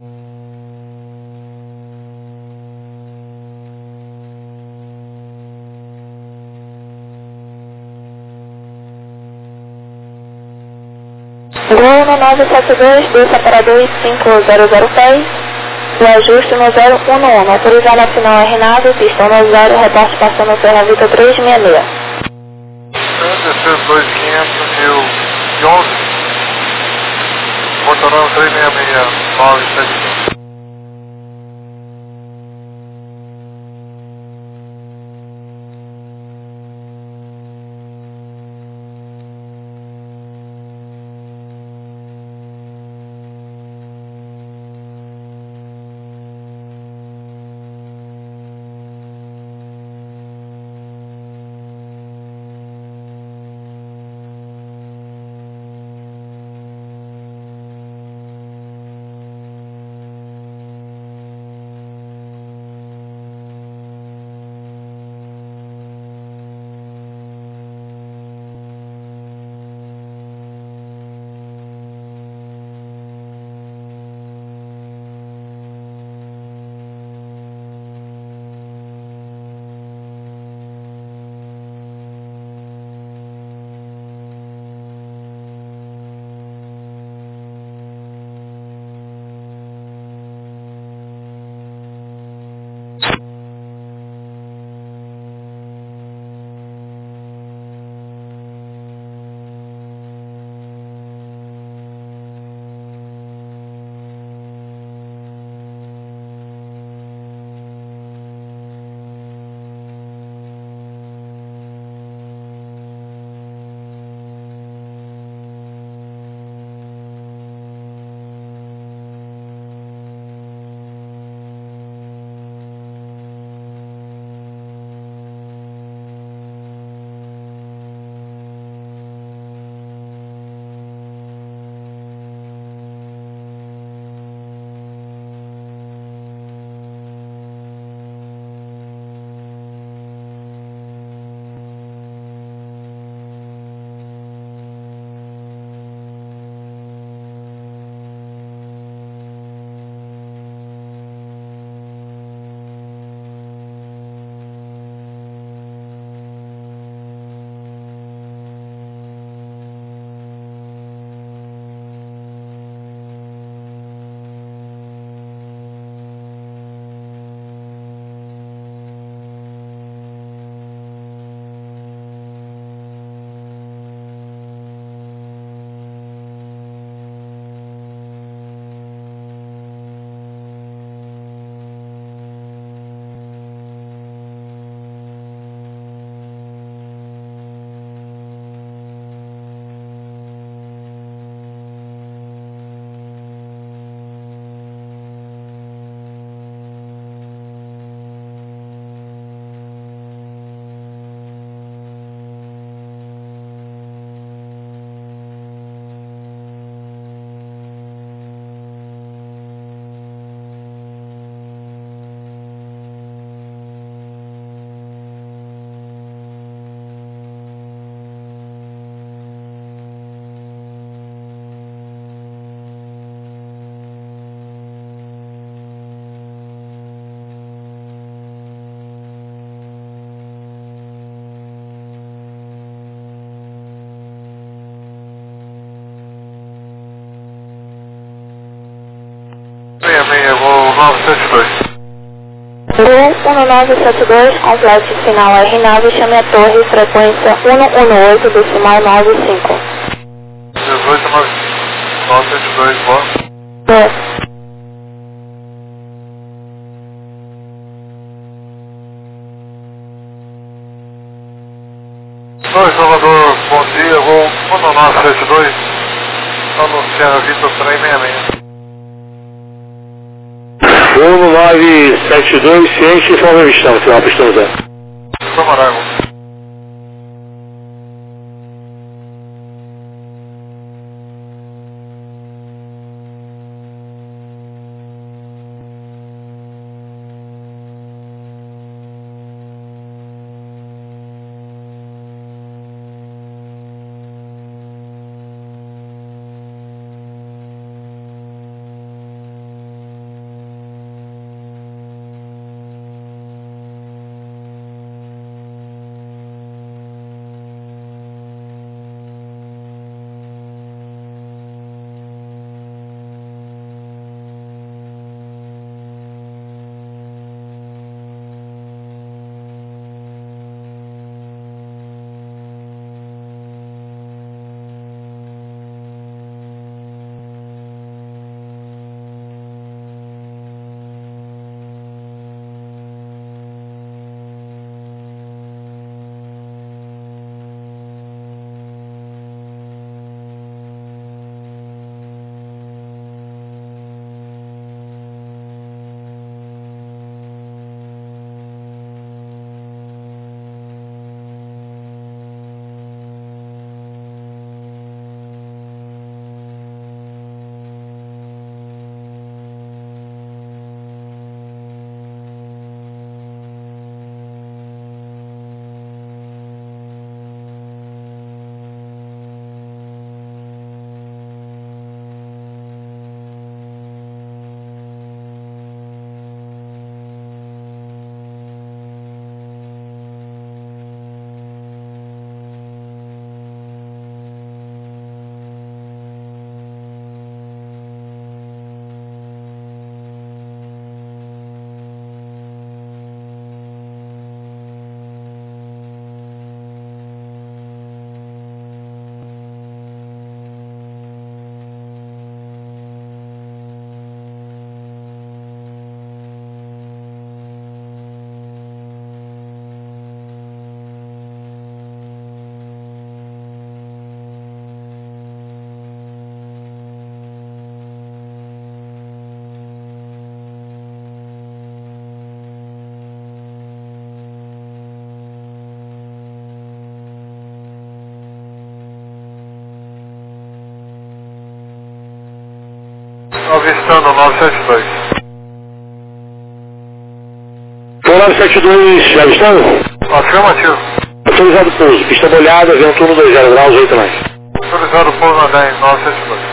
Gol no 972, desça para 2500 pés, o ajuste no 011, autorizado na final R9, pistão no 0, reporte passando Serra Vita 366. Desceu 2511, portador 366, 975. Voo 972. Gol 1972, complete final R9, chame a torre, frequência 118, decimal 95. 18, 972, boa. É. Oi, Salvador, bom dia, vou 1972, está no Serra Vita 366. Voo 972, ciente, informe missão, final pistão zero. Samarango. avistando 972. Foi 972, já avistando? Afirmativo. Autorizado pouso, pista molhada, vento 120 graus, 8 mais. Autorizado o pouso na 10, 972.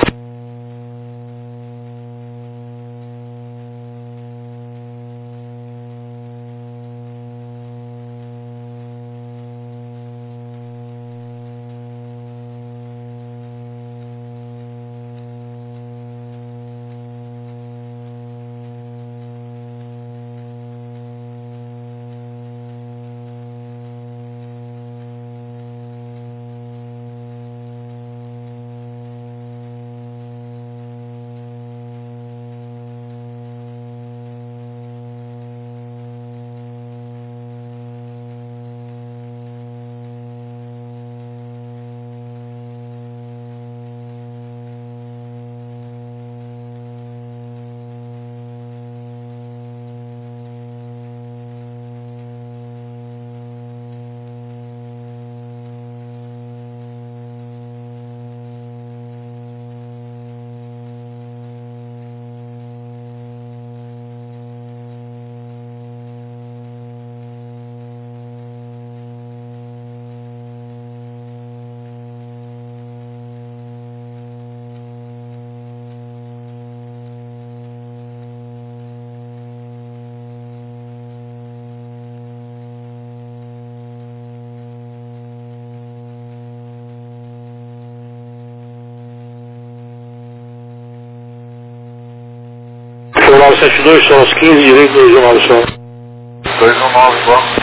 Foi 972, são os 15, direito 219 só. 219, bom.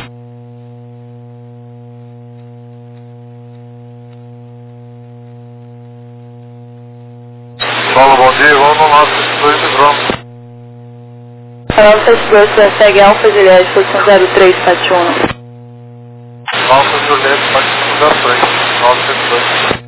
Fala, bom dia, vamos no 972 de Bronx. 972, segue Alfa Juliette, posição 0371. Alfa Juliette, pode 03, 972.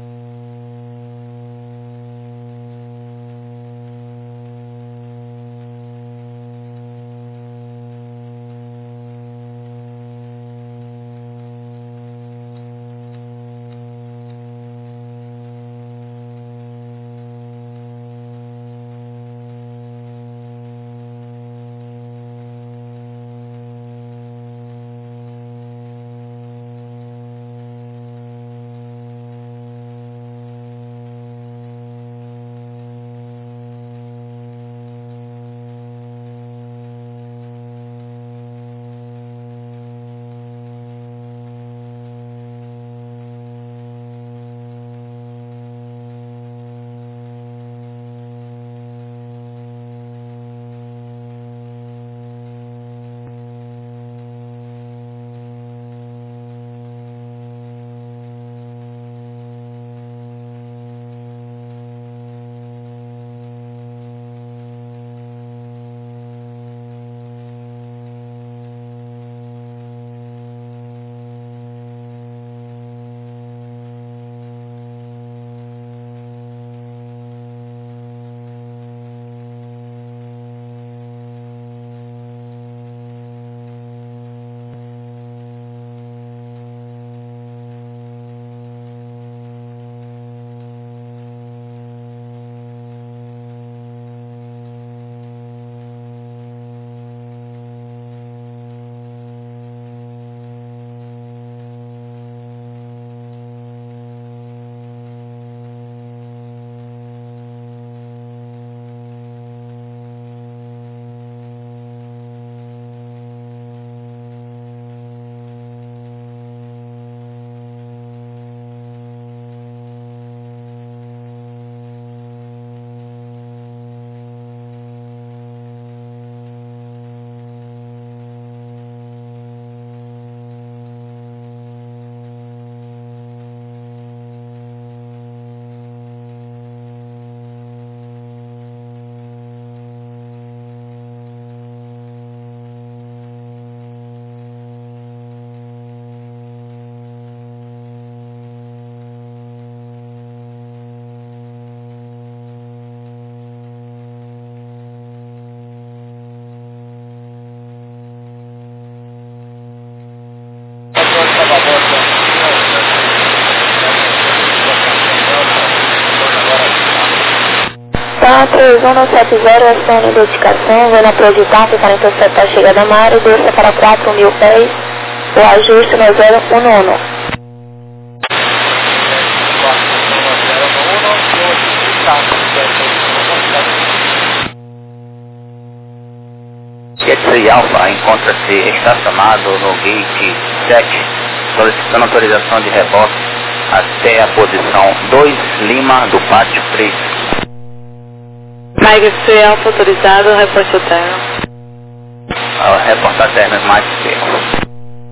3170, ação de identificação, vendo a projetar para interceptar a chegada da área, desça para 4.000 pés, o ajuste no 011. Getty Alpha encontra-se estacionado no gate 7, solicitando autorização de reboque até a posição 2 Lima do pátio 3. Mike Alpha autorizado, reporte o termo. Reportar termo mais C.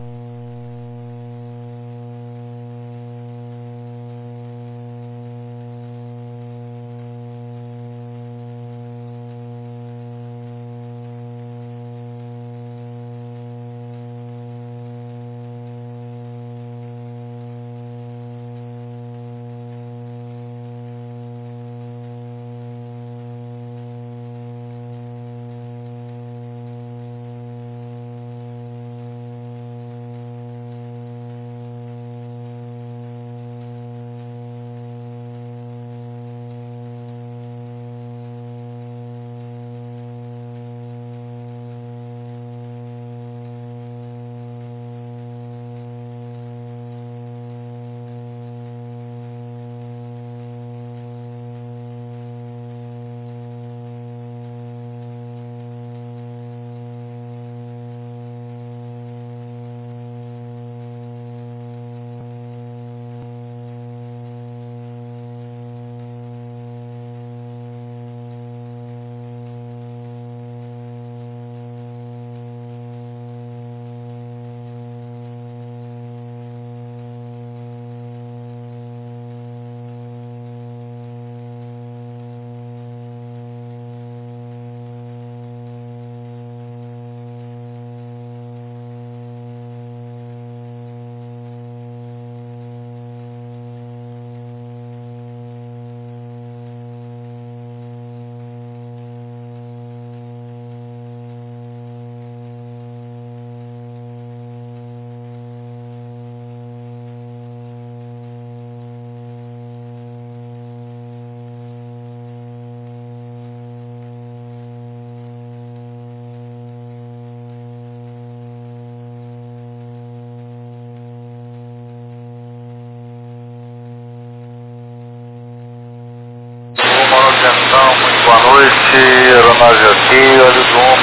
Muito boa noite, aeronave aqui, olho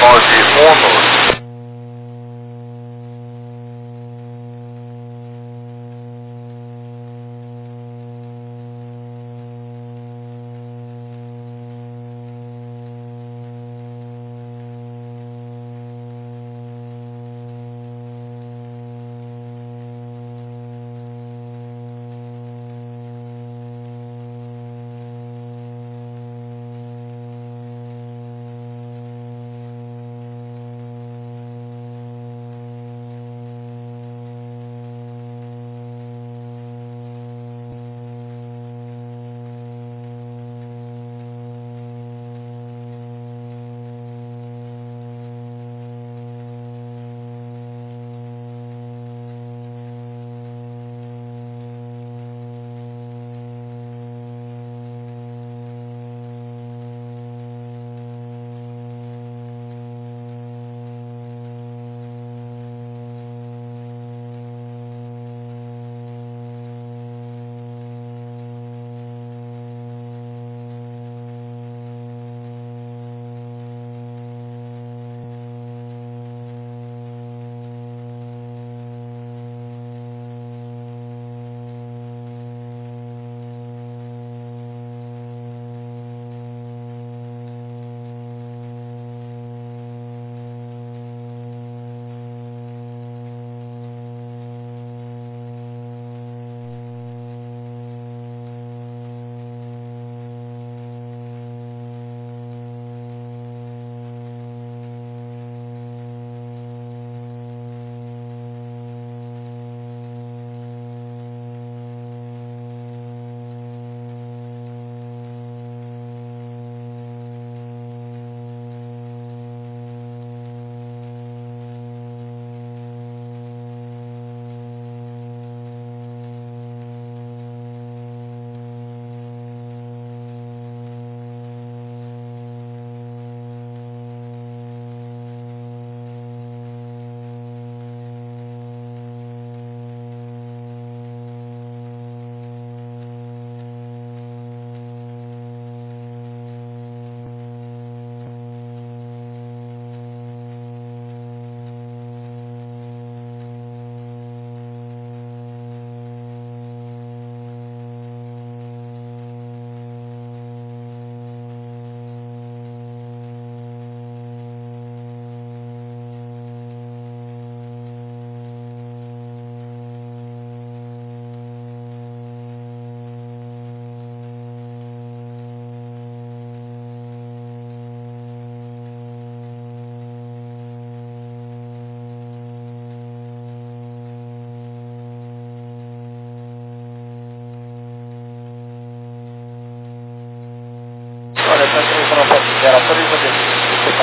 do 191.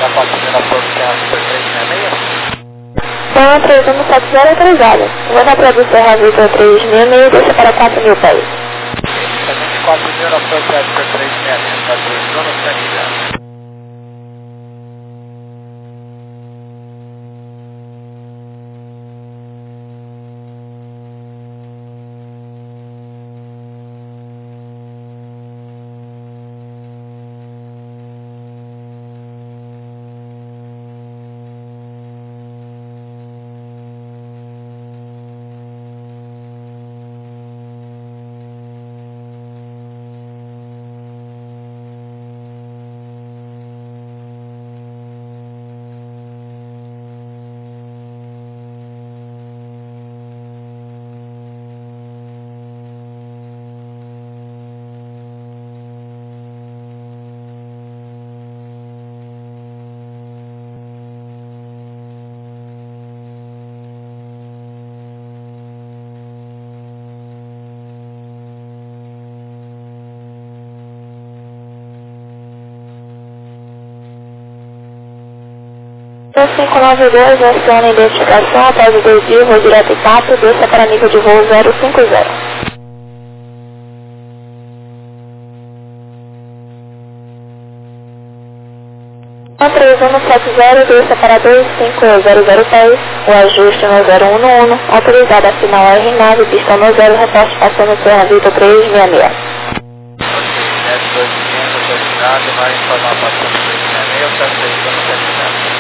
para 4.000 apoio que é a Super 366. Então, 3170 autorizada. Vou dar para você a Vitor 366 e deixa para 4.000 pés. 4.000 apoio que é a Super 366, está 2 zonas, está ligado. Então, 592, aciona a identificação após o desvio, voo direto 4, desça para nível de voo 050. Então, 3170, desça para 2500 pés, o ajuste no 011, autorizado a final R9, pista no 0, reporte passando Serra Vitor 366. S2500 autorizado, vai informar passando 366, está 3 zonas, está ligado.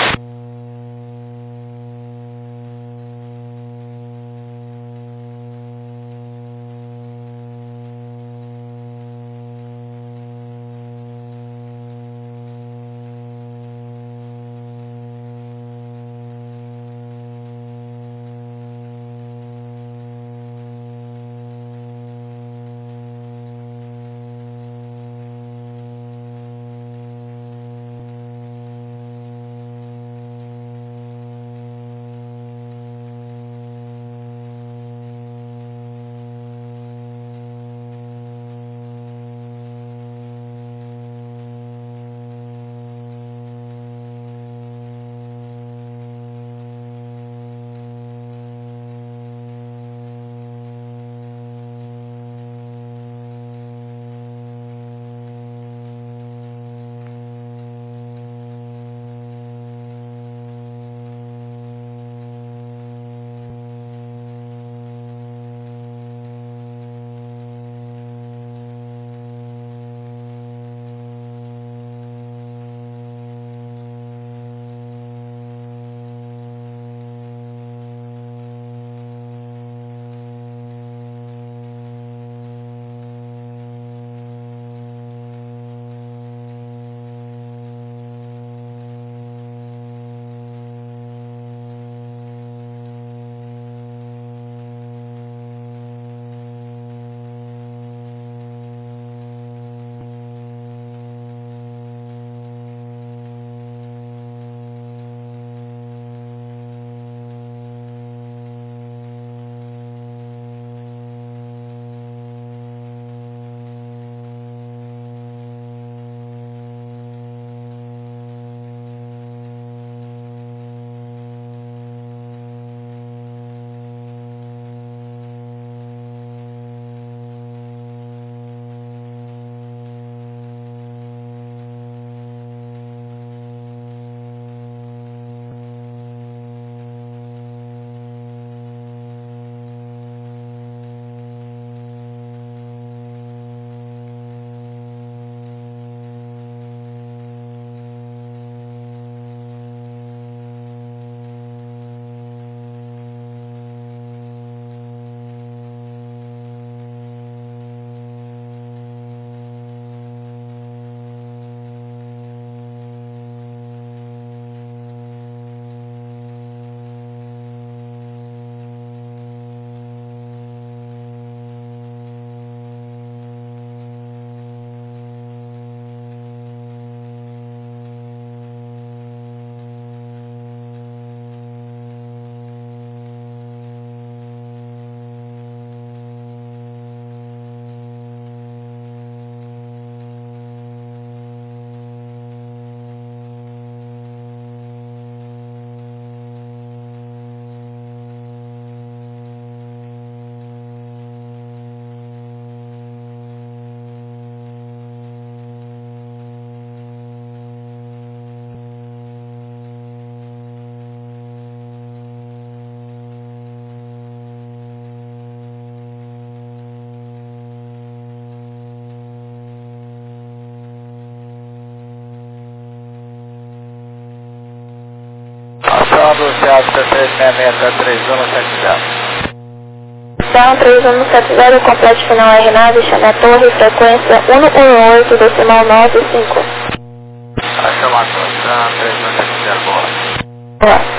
ajuste alto T366-3170. Então, 3170, complete final R9, chame a torre, frequência 118, decimal 95. A chama a torre, tá, 3170, boa. Boa.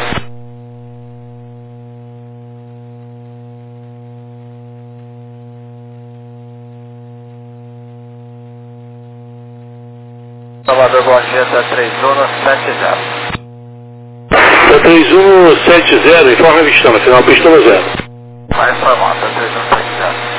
Salvador, bom dia, tá 3170. Tá 3170, informa a Vistana, final Pistola 0. Vai informar, tá 3170.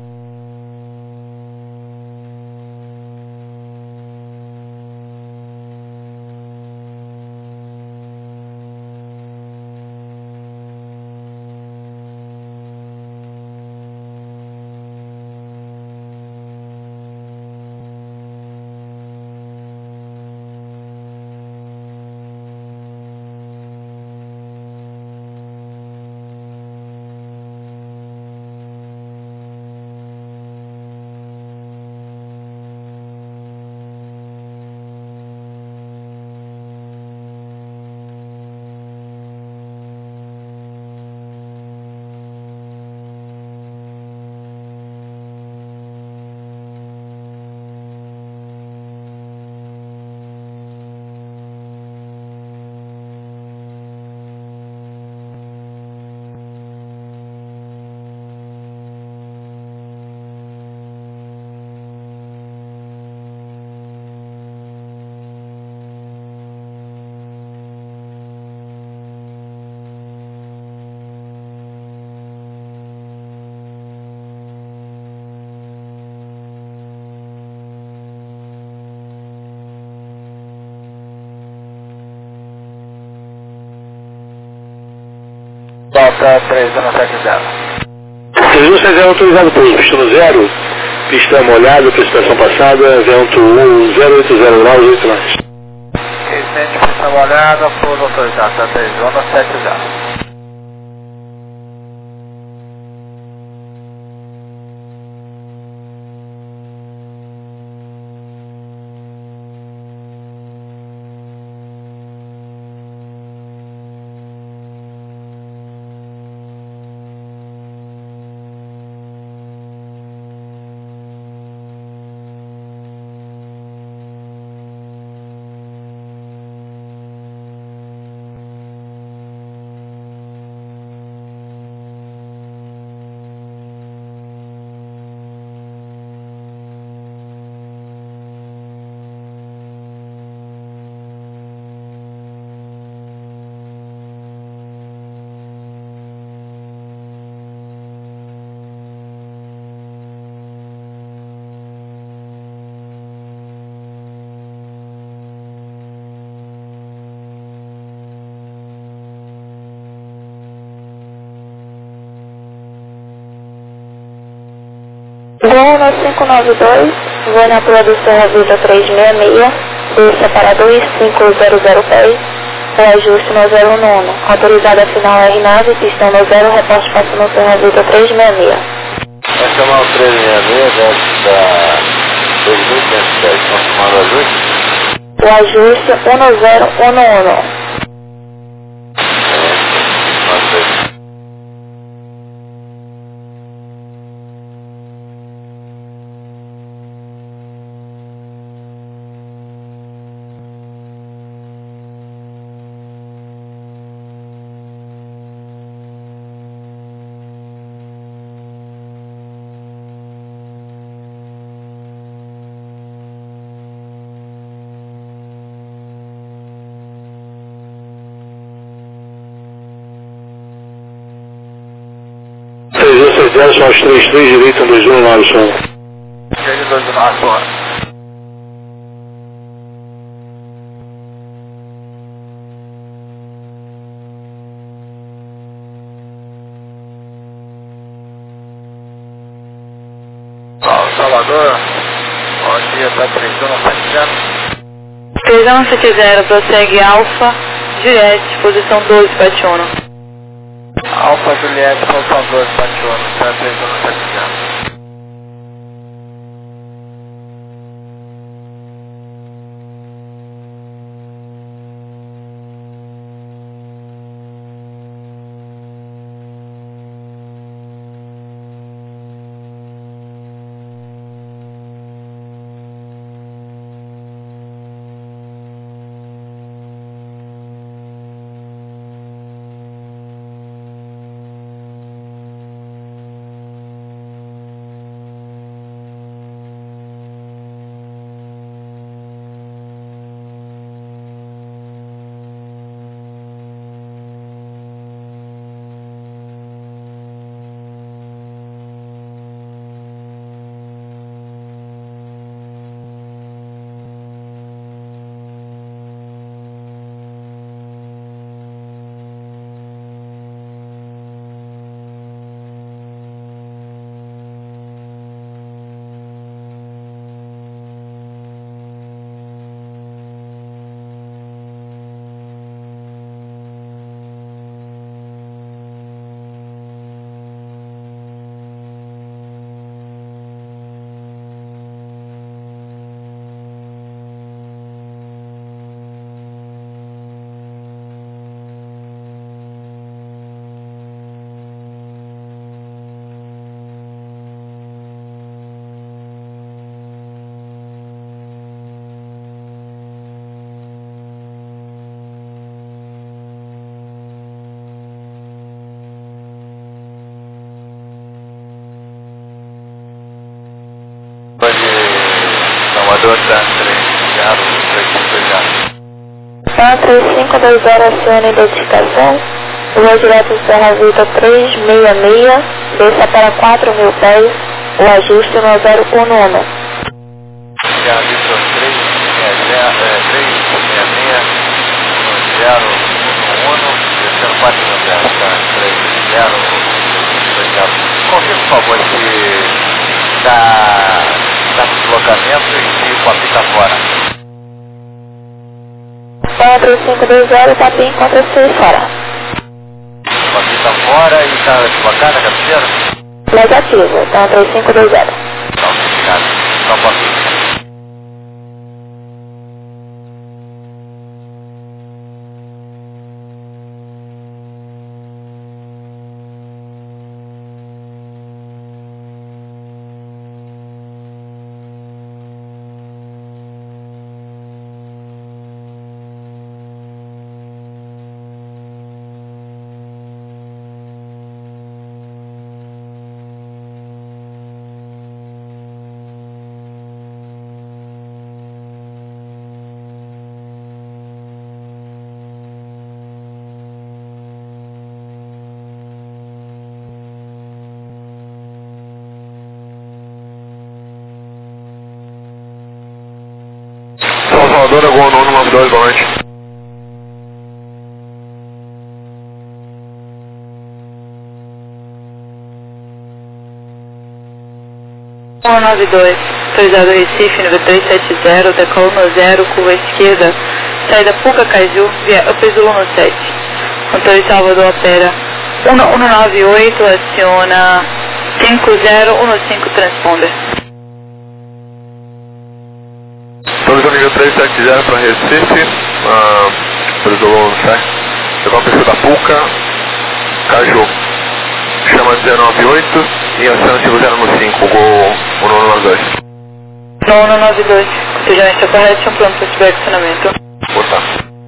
Volta 3170. 3170 autorizado pouso, Pistola 0, pista molhada, precipitação passada, vento 080 graus, 8 nós. Recente, pista molhada, pouso autorizado, tá 3170. Gol no 592, vou na Pula do Serra Vida 366, do separador 500 pés, o ajuste no 011, autorizada final R9, pistão no 0, reporte passando no Serra Vida 366. Vai chamar o 366 da 2510, confirmando o ajuste? O ajuste 1011. Só os 33, direito, 121, no som. Chega de 2 na sua. Salvador, bom dia, tá 3170. 3170, prossegue Alfa, Juliette, posição 2, Pationa. Alfa Juliette, posição 2, Pationa, tá 3170. Pan 3520, aciona a identificação. Rua direto Serra Vitor 366, desça para 4.000 pés, o ajuste no 011. Serra Vitor 366, 011, descendo 4.000 pés, 30. Confirme, por favor, se está no deslocamento e se o papel está fora. Pan 3520, Tapi encontra-se fora. O papel está fora e está deslocado a cabeceira? Negativo, Pan 3520. Não, obrigado. Só um pouquinho. Salvador, Gol 992, boa noite. Autorizado Recife, nível 370, decolo no 0, curva esquerda, saída Puca Caju, via Upezulu no 7. Controle Salvador opera 1198, aciona 5015 transponder. Autorizado nível 370 para Recife, autorizou no 7. Chegou a pessoa da Puca, Caju. Chama 098 e aciona 50 no 5, Gol 1192. 1192, cortejamento está correto, pronto para estiver acionamento. Botar.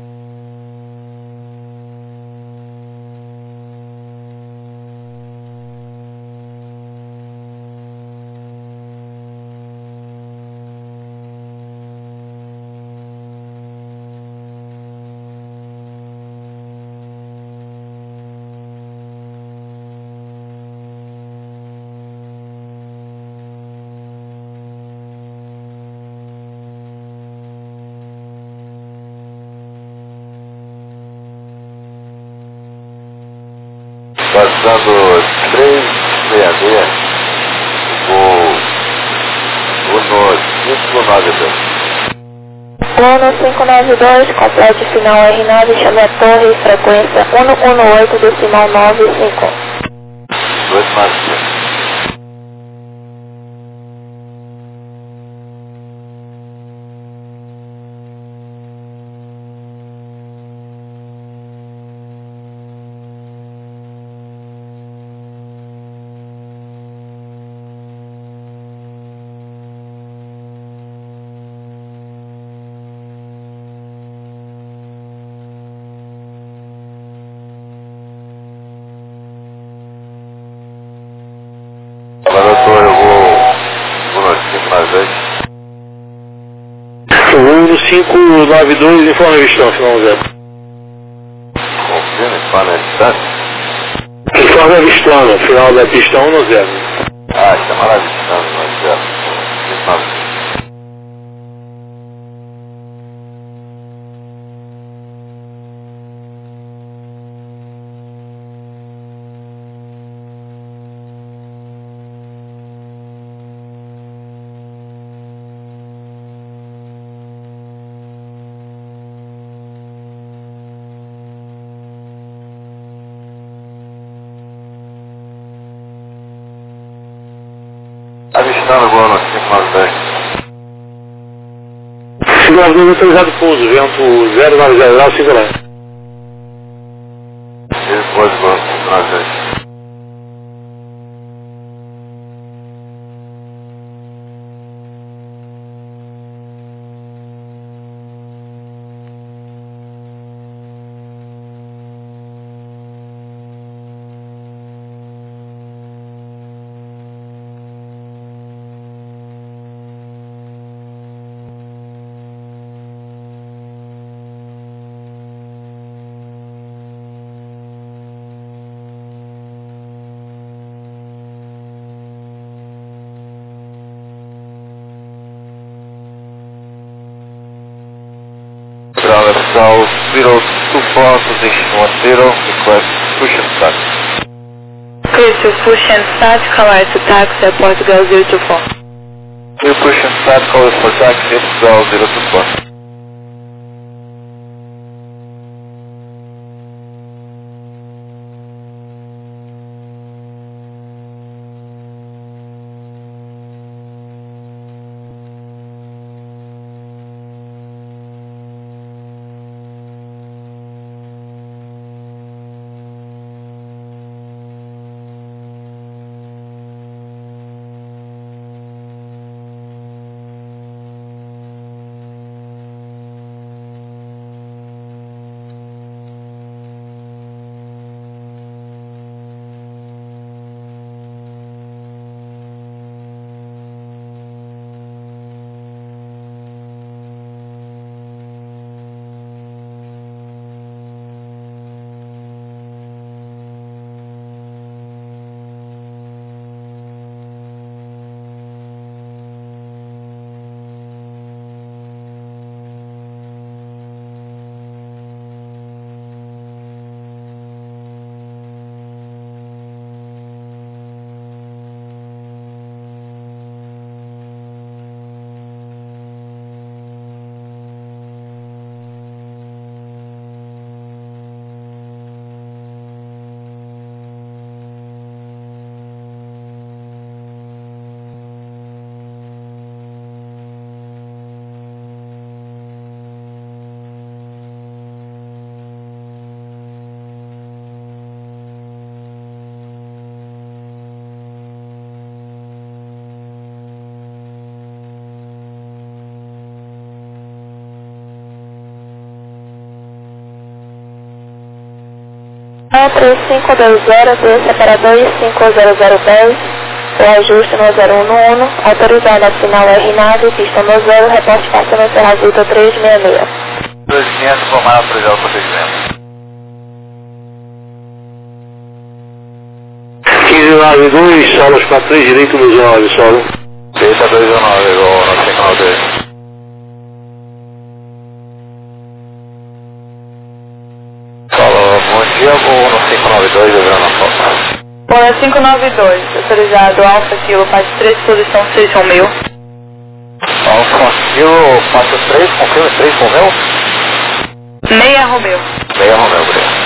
Passando 366, Gol 1592. Uno 592, complete final R9, chame a torre, frequência 118, decimal 95. 2 mais. Agora eu vou no 592. Segundo 592, informe a Vistão, final 0. Confirma, espana a distância. Informe a Vistão, final da pista 1 no 0. Chamar a distância, no 0. 592. Avistando agora no 592. 592 autorizado pouso, vento 090 graus, 5 graus. Ele pode agora no 592. 024 position 10, request push and start. Clear to push and start, call to taxi, Portugal 024. Clear push and start, call for taxi, Portugal 024. A 3520, separador 50010, o ajuste no 0111, autorizado a final R9, pista no 0, reporte passando Serra Vitor 366. 2500, formar autorizado o procedimento. 1592, solos para 3, direito no 19, solo. Pista 219, igual no 592. Bom dia, vou no 592, eu na foto. Bom, 592, autorizado Alfa Kilo, faixa 3, posição 6 Romeu. Alfa Kilo, faixa 3, confirma 3 Romeu? Meia Romeu. Meia Romeu, obrigado.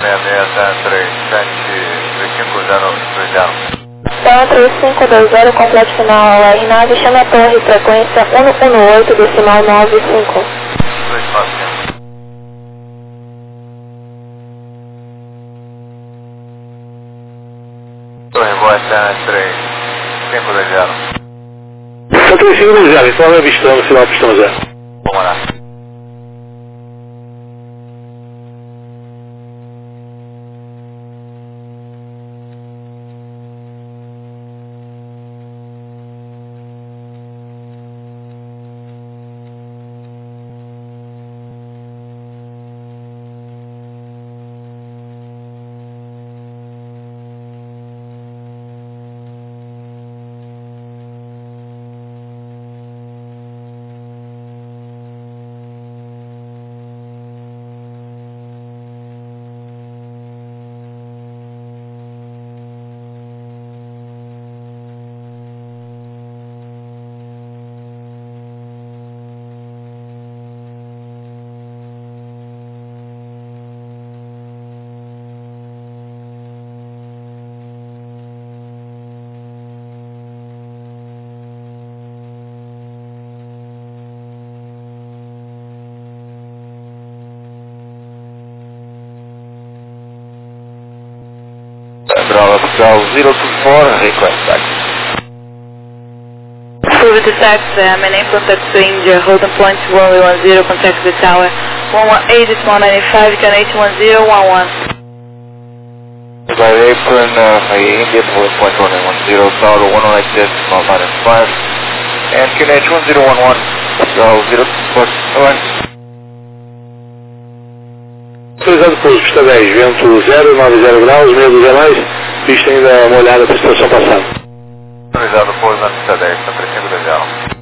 Então 3520, completo final R9, chama a torre, frequência 118, decimal 95. Torre boa, 3520. Só 3520, informe a pistão, sinal pistão 0. Vamos lá. Bravo Hotel 024, request back. Approve the tax, maintain contact to India, hold on point 1110, contact the tower, 118 is 195, can 81011. By apron, India, hold point 1110, tower 118 is 195, and QNH 1011, Bravo 024, alright. Autorizado pouso, pista 10, vento 0, 90 graus, meio dos demais, pista ainda molhada para a estação passada. Autorizado pouso na pista 10, está 3520.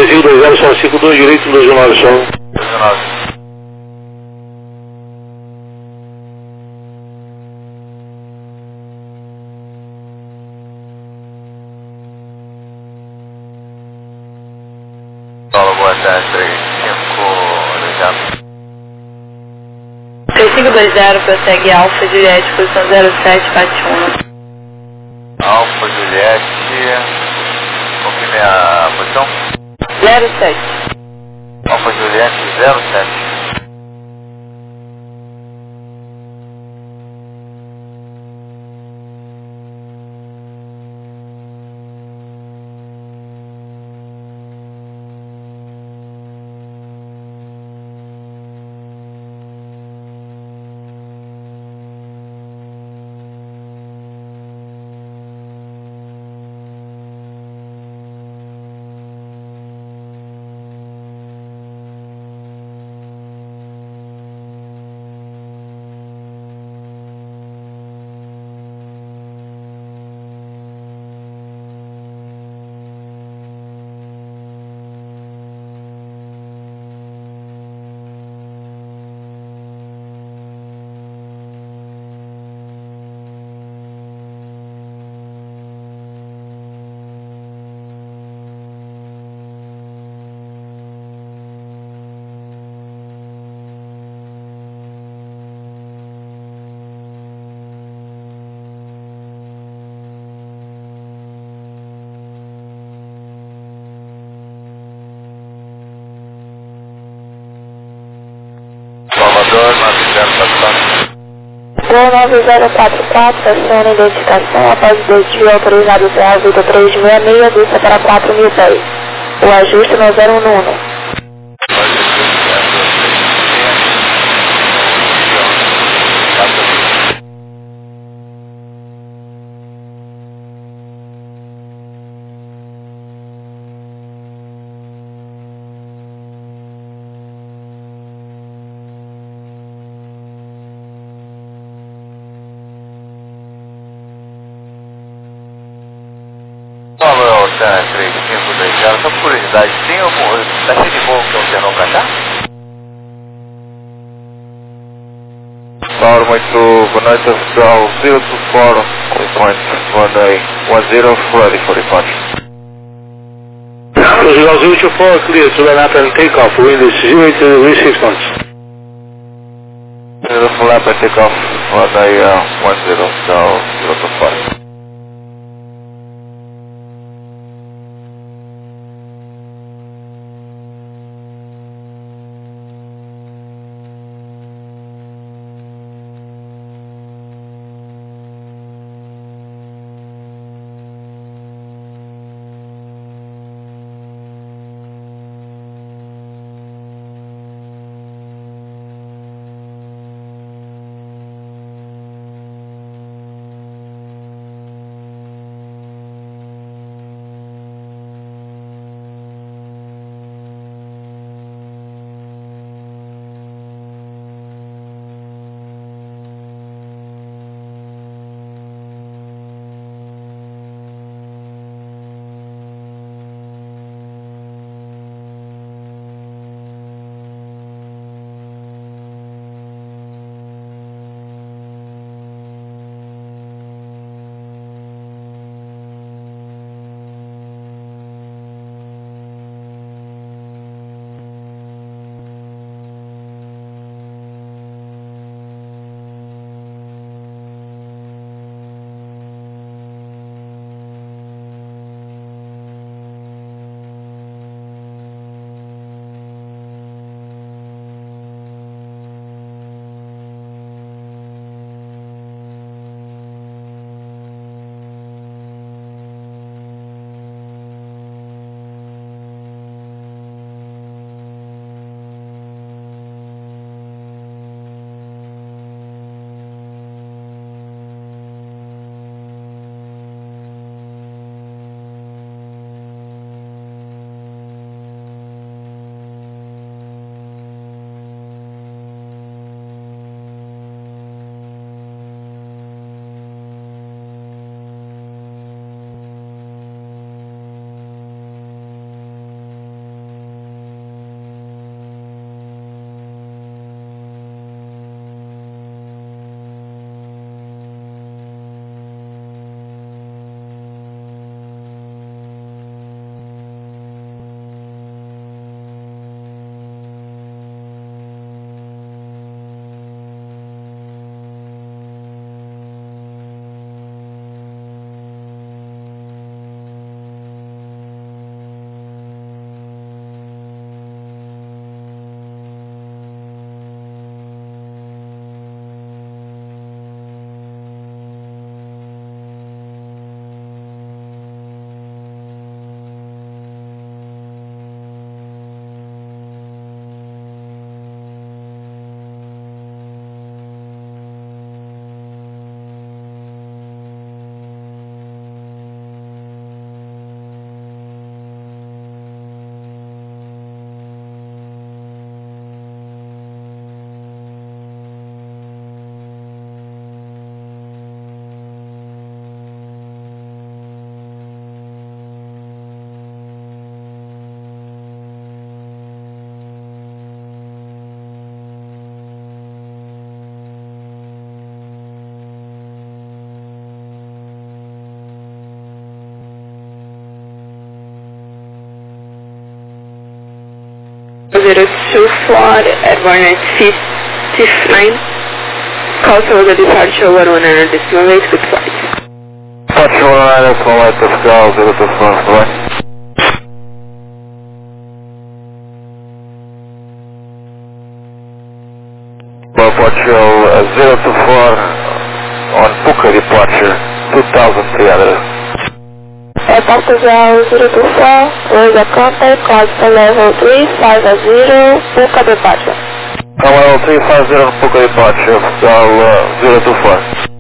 3520, só 52 direito, 219 só. 219. Boa tarde, 3520, prossegue Alfa Juliette, posição 0741. Alfa Juliette, confirme a posição? 07. Alfa Juliette 07. Salvador, 9044, aciona a identificação após o desvio autorizado pela Vida 366, desça para 4010. O ajuste no 011. Salvador, 3520, só por curiosidade, tem algum... Tá cheio de voo que oceanou pra cá? Power muito, boa noite, oficial 024, point, runway 10, ready for departure. Portugal 024, clear to land up and take off, wind is 08 degrees 6 knots. 0 full up and take off, runway 10, so 024. 024, airborne at 59. Call for the departure 119 decimal rate, good flight. Departure 119 decimal rate, Pascal 024, bye. Departure 024 on Puka departure 2300. Portugal 024, Rosa contact, call for level 350, Puka departure. Level 350 Puka departure, Pascal 024.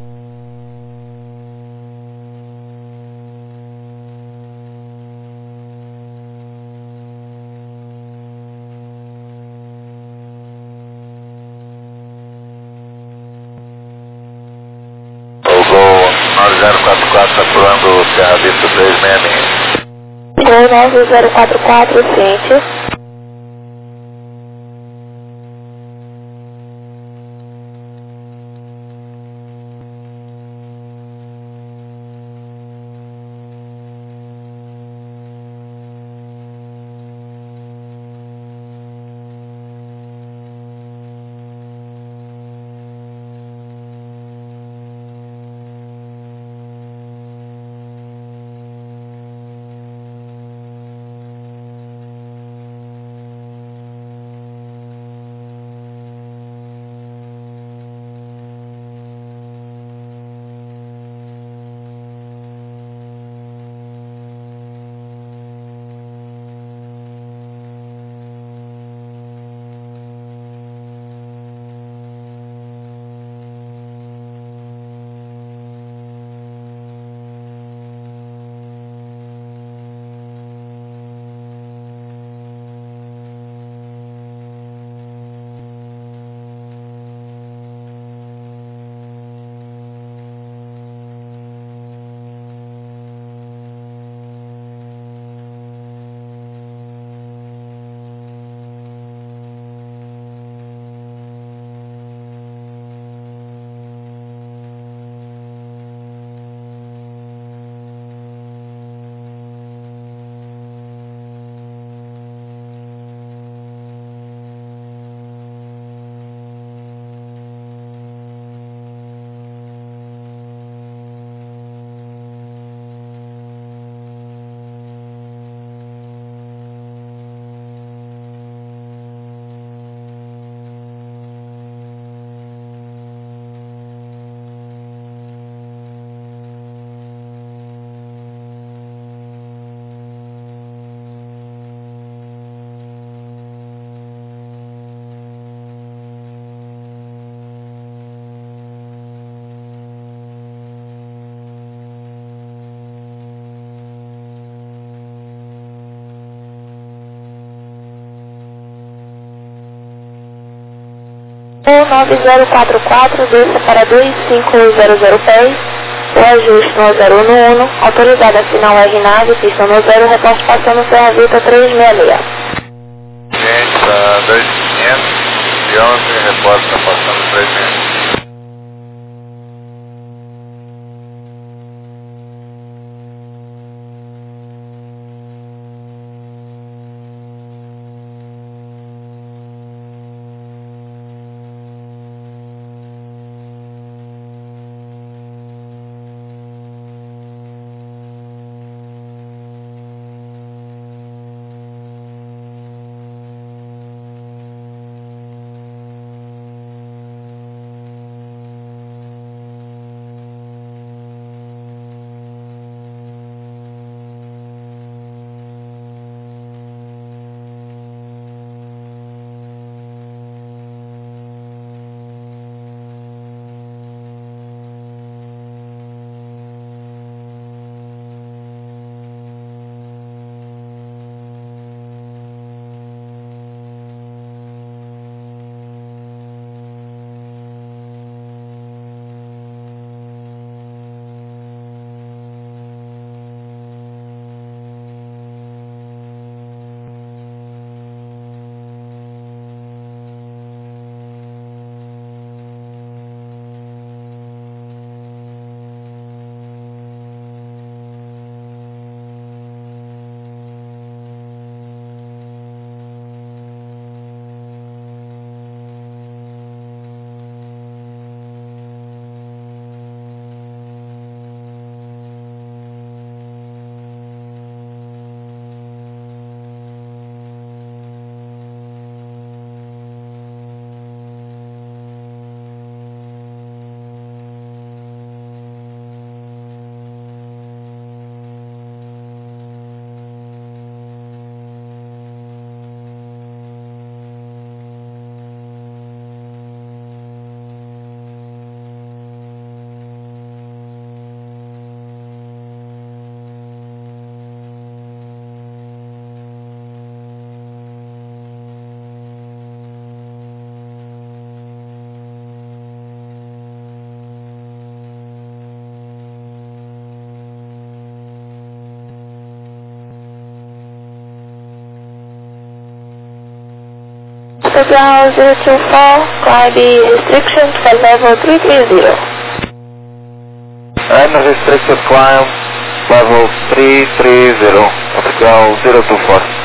Gol 9044 apurando Terra Vista 366. Gol 9044, ciente. Gol 9044, desça para 2500 pés. O ajuste no 011, autorizada final R-Nave, pista no 0, reporte passando Serra Vita 366. Gente, para 2511, reporte está passando 366. Delta ground 024, climb restrictions for level 330. And restricted climb level 330, Delta ground 024.